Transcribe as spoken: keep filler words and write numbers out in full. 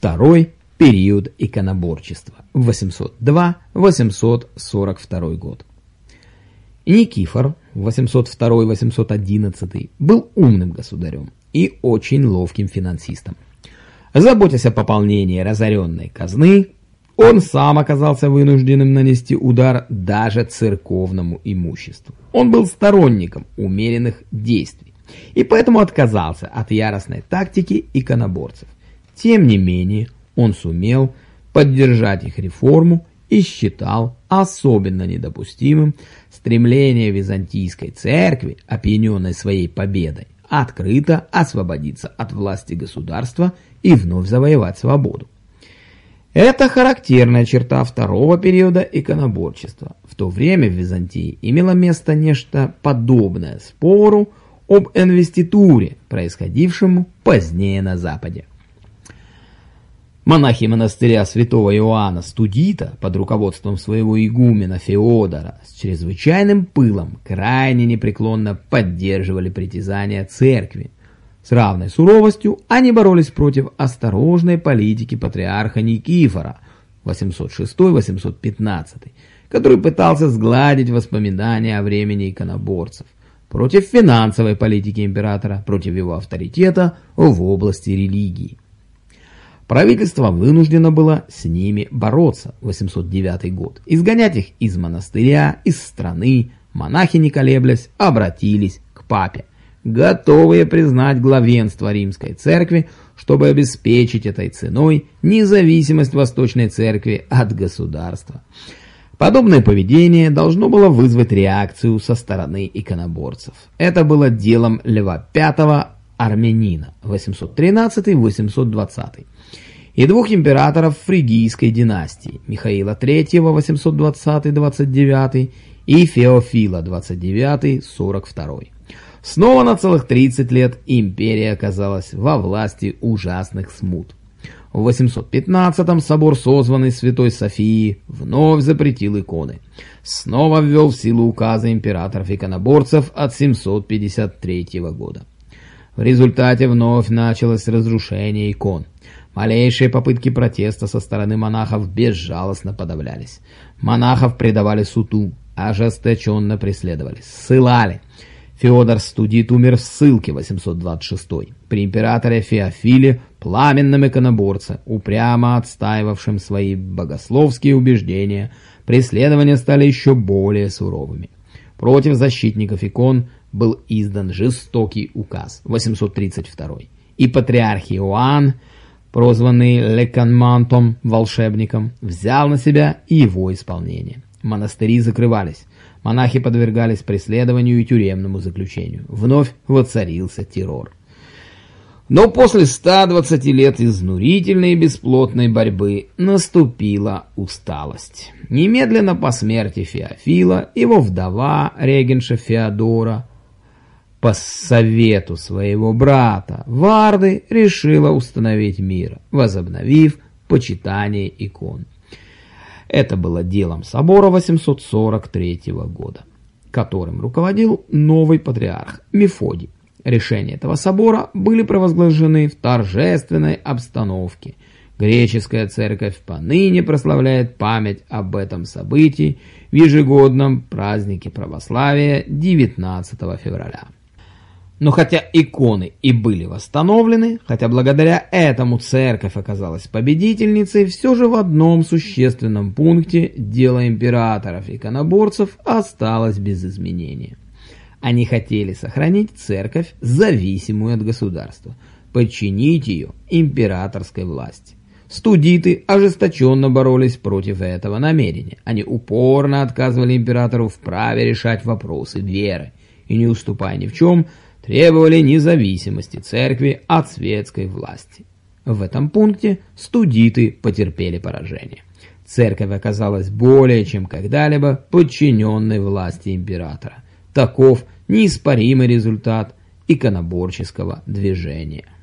Второй период иконоборчества восемьсот два — восемьсот сорок второй год. Никифор восемьсот второй — восемьсот одиннадцатый был умным государем и очень ловким финансистом. Заботясь о пополнении разоренной казны, он сам оказался вынужденным нанести удар даже церковному имуществу. Он был сторонником умеренных действий и поэтому отказался от яростной тактики иконоборцев. Тем не менее, он сумел поддержать их реформу и считал особенно недопустимым стремление византийской церкви, опьяненной своей победой, открыто освободиться от власти государства и вновь завоевать свободу. Это характерная черта второго периода иконоборчества. В то время в Византии имело место нечто подобное спору об инвеституре, происходившему позднее на Западе. Монахи монастыря святого Иоанна Студита под руководством своего игумена Феодора с чрезвычайным пылом крайне непреклонно поддерживали притязания церкви. С равной суровостью они боролись против осторожной политики патриарха Никифора восемьсот шестой — восемьсот пятнадцатый, который пытался сгладить воспоминания о времени иконоборцев, против финансовой политики императора, против его авторитета в области религии. Правительство вынуждено было с ними бороться, восемьсот девятый год, изгонять их из монастыря, из страны. Монахи, не колеблясь, обратились к папе, готовые признать главенство римской церкви, чтобы обеспечить этой ценой независимость Восточной церкви от государства. Подобное поведение должно было вызвать реакцию со стороны иконоборцев. Это было делом Льва Пятого Армянина восемьсот тринадцатый — восемьсот двадцатый и двух императоров фригийской династии Михаила Третьего восемьсот двадцатый — двадцать девятый и Феофила двадцать девятый — сорок второй. Снова на целых тридцать лет империя оказалась во власти ужасных смут. В восемьсот пятнадцатом собор, созванный Святой Софии, вновь запретил иконы. Снова ввел в силу указы императоров-иконоборцев от семьсот пятьдесят третьего года. В результате вновь началось разрушение икон. Малейшие попытки протеста со стороны монахов безжалостно подавлялись. Монахов предавали суду, ожесточенно преследовали, ссылали. Феодор Студит умер в ссылке восемьсот двадцать шестой. При императоре Феофиле, пламенном иконоборце, упрямо отстаивавшем свои богословские убеждения, преследования стали еще более суровыми. Против защитников икон был издан жестокий указ восемьсот тридцать второй, и патриарх Иоанн, прозванный Леканмантом, волшебником, взял на себя его исполнение. Монастыри закрывались, монахи подвергались преследованию и тюремному заключению. Вновь воцарился террор. Но после ста двадцати лет изнурительной и бесплотной борьбы наступила усталость. Немедленно по смерти Феофила его вдова, регенша Феодора, по совету своего брата Варды, решила установить мир, возобновив почитание икон. Это было делом собора восемьсот сорок третьего года, которым руководил новый патриарх Мефодий. Решения этого собора были провозглашены в торжественной обстановке. Греческая церковь поныне прославляет память об этом событии в ежегодном празднике православия девятнадцатого февраля. Но хотя иконы и были восстановлены, хотя благодаря этому церковь оказалась победительницей, все же в одном существенном пункте дело императоров-иконоборцев осталось без изменения. Они хотели сохранить церковь зависимую от государства, подчинить ее императорской власти. Студиты ожесточенно боролись против этого намерения. Они упорно отказывали императору в праве решать вопросы веры и, не уступая ни в чем, требовали независимости церкви от светской власти. В этом пункте студиты потерпели поражение. Церковь оказалась более чем когда-либо подчиненной власти императора. Таков неоспоримый результат иконоборческого движения.